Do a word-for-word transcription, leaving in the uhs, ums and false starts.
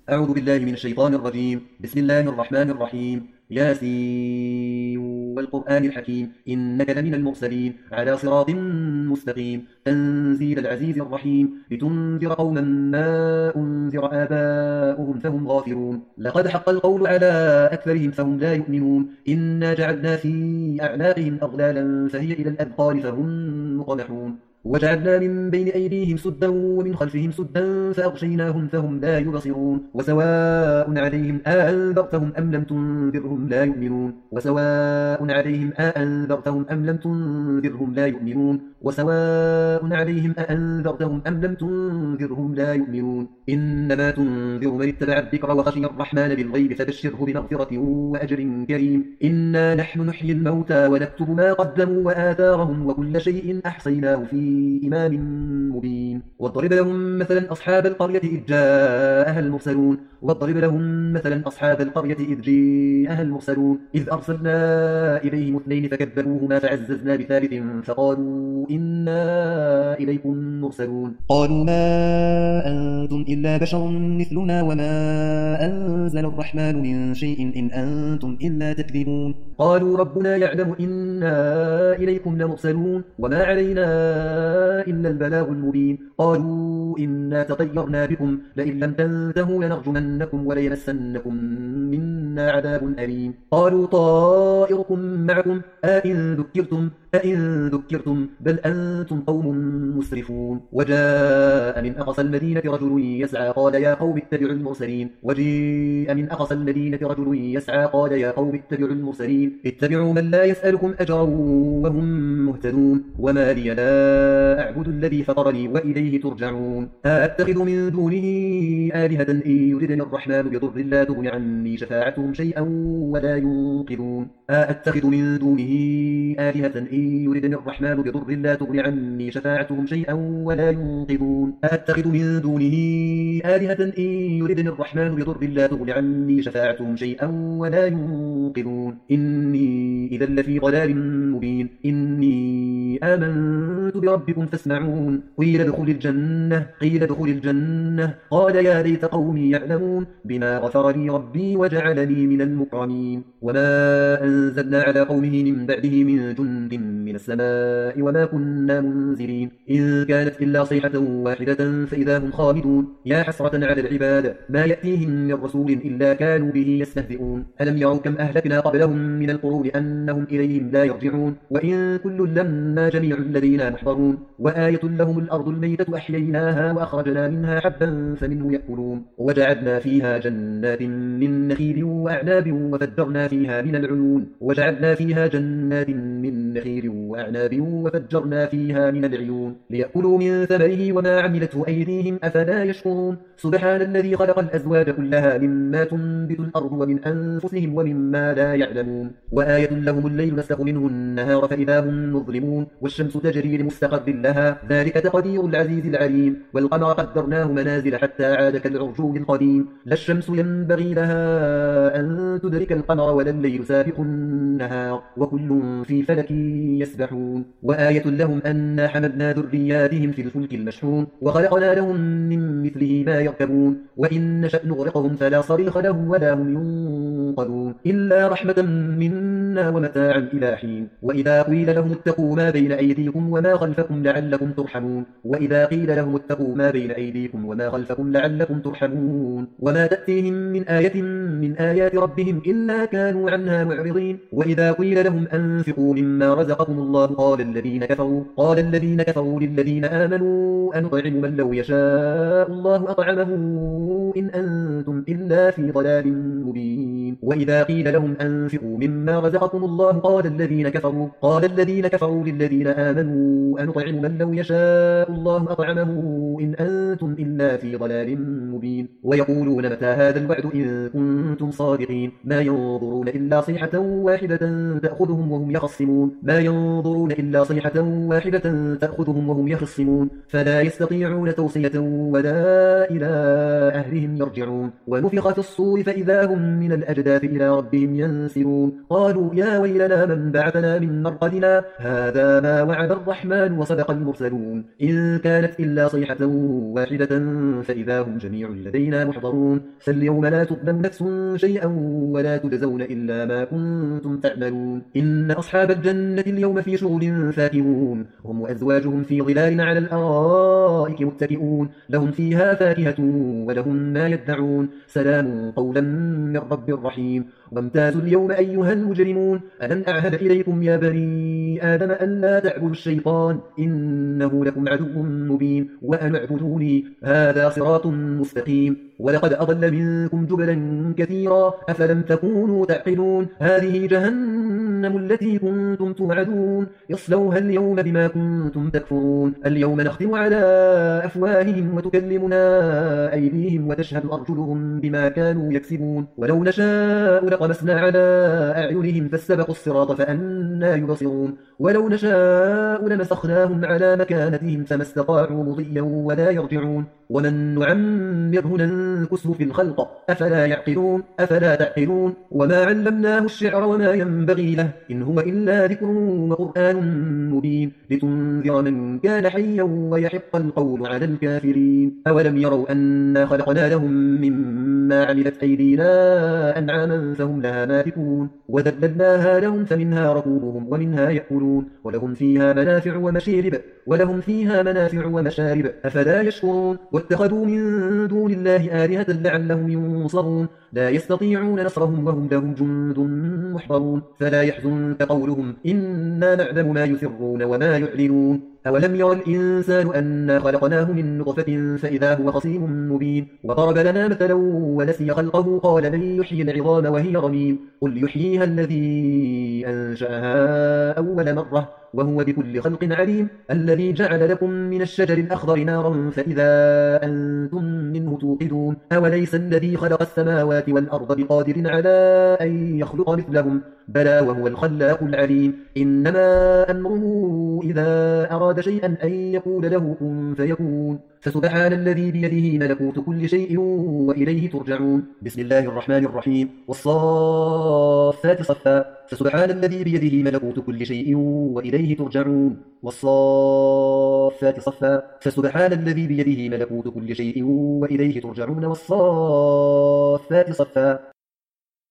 أعوذ بالله من الشيطان الرجيم. بسم الله الرحمن الرحيم. ياسين والقرآن الحكيم إنك لمن المرسلين على صراط مستقيم تنزيل العزيز الرحيم لتنذر قوما ما أنذر آباؤهم فهم غافلون. لقد حق القول على أكثرهم فهم لا يؤمنون. إنا جعلنا في أعناقهم أغلالا فهي إلى الأذقان فهم مقمحون. وجعلنا من بين أيديهم سدا ومن خلفهم سدا فأغشيناهم فهم لا يبصرون. وسواء عليهم أأنذرتهم أم لم تنذرهم لا يؤمنون. وسواء عليهم أأنذرتهم أم لم تنذرهم لا يؤمنون. وسواء عليهم أأنذرتهم أم لم تنذرهم لا يؤمنون. إنما تنذر من اتبع الذكر وخشي الرحمن بالغيب فبشره بمغفرة وأجر كريم. إنا نحن نحيي الموتى ونكتب ما قدموا وآثارهم وكل شيء أحصيناه في إمام مبين. واضرب لهم مثلا أصحاب القرية إذ جاءها المرسلون. واضرب لهم مثلا أصحاب القرية إذ جاءها المرسلون إذ أرسلنا إليهم اثنين فكذبوهما فعززنا بثالث فقالوا إنا إليكم مرسلون. قالوا ما أنتم إلا بشر مثلنا وما أنزل الرحمن من شيء إن أنتم إلا تكذبون. قالوا ربنا يعلم إنا إليكم لمرسلون وما علينا إلا البلاغ المبين. قالوا إنا تطيرنا بكم لئن لم تنتهوا لنرجمنكم وليمسنكم منا عذاب أليم. قالوا طائركم معكم أئن ذكرتم أئن ذكرتم بل أنتم قوم مسرفون. وجاء من أقصى المدينة رجل يسعى قال يا قوم اتبعوا المرسلين. وجيء من أقصى المدينة رجل يسعى قال يا قوم اتبعوا المرسلين اتبعوا من لا يسألكم أجرا وهم مهتدون. وما لي لا أعبد الذي فطرني وإليه ترجعون. أأتخذ من دونه آلهة إن يردني الرحمن بضر لا تغن عني شفاعتهم شيئا ولا ينقذون. أأتخذ من دونه آلهة إن يردني الرحمن بضر لا تغن عني شفاعتهم شيئا ولا ينقذون. أأتخذ من دونه آلهة إن يردني الرحمن بضر لا تغن عني شفاعتهم شيئا ولا ينقذون. إني إذا لفي ضلال مبين. إني آمنت بربكم فاسمعون. قيل ادخل الجنة قيل ادخل الجنة قال يا ليت قومي يعلمون بما غفر لي ربي وجعلني من المكرمين. وما أنزلنا على قومه من بعده من جند من السماء وما كنا منزلين إن كانت إلا صيحة واحدة فإذا هم خالدون. يا حسرة على العباد ما يأتيهم من رسول إلا كانوا به يستهزئون. ألم يروا كم أهلكنا قبلهم من القرون أنهم إليهم لا يرجعون. وإن كل لما جميع لدينا محضرون. وآية لهم الأرض الميتة أحييناها وأخرجنا منها حبا فمنه يأكلون. وجعلنا فيها جنات من نخيل وأعناب وفجرنا فيها من العيون. وجعلنا فيها جنات من نخيل وأعناب وفجرنا فيها من العيون ليأكلوا من ثمره وما عملته أيديهم أفلا يشكرون. سبحان الذي خلق الأزواج كلها مما تنبت الأرض ومن أنفسهم ومما لا يعلمون. وآية لهم الليل نسلخ منه النهار فإذا هم مظلمون. والشمس تجري لمستقر لها ذلك تقدير العزيز العليم. والقمر قدرناه منازل حتى عاد كالعرجون القديم. لا الشمس ينبغي لها أن تدرك القمر ولا الليل سابق النهار وكل في فلك يسبحون. وآية لهم أنا حملنا ذرياتهم في الفلك المشحون وخلقنا لهم من مثله ما يركبون. وإن نشأ نغرقهم فلا صريخ له ولا هم ينقذون إلا رحمة منا ومتاعا إلى حين. وإذا قيل لهم اتقوا ما بين أيديكم وما خلفكم لعلكم ترحمون. وإذا قيل لهم اتقوا ما بين أيديكم وما خلفكم لعلكم ترحمون. وما تأتيهم من آية من آيات ربهم إلا كانوا عنها معرضين. وإذا قيل لهم أنفقوا مما رزقكم الله قال الذين كفروا قال الذين كفروا للذين آمنوا أنطعم من لو يشاء الله أطعمه إن أنتم إلا في ضلال مبين. وإذا قيل لهم أنفقوا مما رزقكم الله قال الذين كفروا قال الذين كفروا للذين آمنوا أنطعم من لو يشاء الله أطعمه إن أنتم إلا في ضلال مبين. ويقولون متى هذا الوعد إن كنتم صادقين. ما ينظرون إلا صيحة واحدة تأخذهم وهم يخصمون ما ينظرون إلا صيحة واحدة تأخذهم وهم يخصمون فلا يستطيعون توصية ولا إلى أهلهم يرجعون. ونفخ في الصور فإذا هم من الأجداث الأكداث إلى ربهم ينسلون قالوا يا ويلنا من بعثنا من مرقدنا هذا ما وعد الرحمن وصدق المرسلون إن كانت إلا صيحة واحدة فإذا هم جميع لدينا محضرون فاليوم لا تظلم نفس شيئا ولا تجزون إلا ما كنتم تعملون إن أصحاب الجنة اليوم في شغل فاكهون هم وأزواجهم في ظلال على الأرائك متكئون لهم فيها فاكهة ولهم ما يدعون سلام قولا من رب رحيم وامتازوا اليوم أيها المجرمون ألم أعهد إليكم يا بني آدم أن لا تعبدوا الشيطان إنه لكم عدو مبين وأن اعبدوني هذا صراط مستقيم ولقد أضل منكم جبلا كثيرا أفلم تكونوا تعقلون هذه جهنم التي كنتم توعدون يصلوها اليوم بما كنتم تكفرون اليوم نختم على أفواههم وتكلمنا أيديهم وتشهد أرجلهم بما كانوا يكسبون ولو نشاء لطمسنا على أعينهم فاستبقوا الصراط فأنا يبصرون ولو نشاء لمسخناهم على مكانتهم فما استطاعوا مضيا ولا يرجعون ومن نعمره ننكسه في الخلق أفلا يعقلون أفلا تعقلون وما علمناه الشعر وما ينبغي له إن هو إلا ذكر وقرآن مبين لتنذر من كان حيا ويحق القول على الكافرين أولم يروا أنا خلقنا لهم مما عملت أيدينا أنعاما فهم لها مالكون وذللناها لهم فمنها ركوبهم ومنها يأكلون ولهم فيها منافع ومشارب ولهم فيها منافع ومشارب أفلا يشكرون واتخذوا من دون الله آلهة لعلهم ينصرون لا يستطيعون نصرهم وهم لهم جند محضرون فلا يحزنك قولهم إنا نعلم ما يسرون وما يعلنون أولم ير الإنسان أنا خلقناه من نطفة فإذا هو خصيم مبين وضرب لنا مثلا ونسي خلقه قال من يحيي العظام وهي رميم قل يحييها الذي أنشأها أول مرة وهو بكل خلق عليم الذي جعل لكم من الشجر الأخضر نارا فإذا أنتم منه توقدون أوليس الذي خلق السماوات والأرض بقادر على أن يخلق مثلهم بلى وهو الخلاق العليم إنما أمره إذا أراد شيئا أن يقول له كن فيكون فسبحان الذي بيده ملكوت كل شيء وإليه ترجعون بسم الله الرحمن الرحيم والصافات صفا فسبحان الذي بيده ملكوت كل شيء وإليه ترجعون والصافات صفا فسبحان الذي بيده ملكوت كل شيء وإليه ترجعون والصافات صفا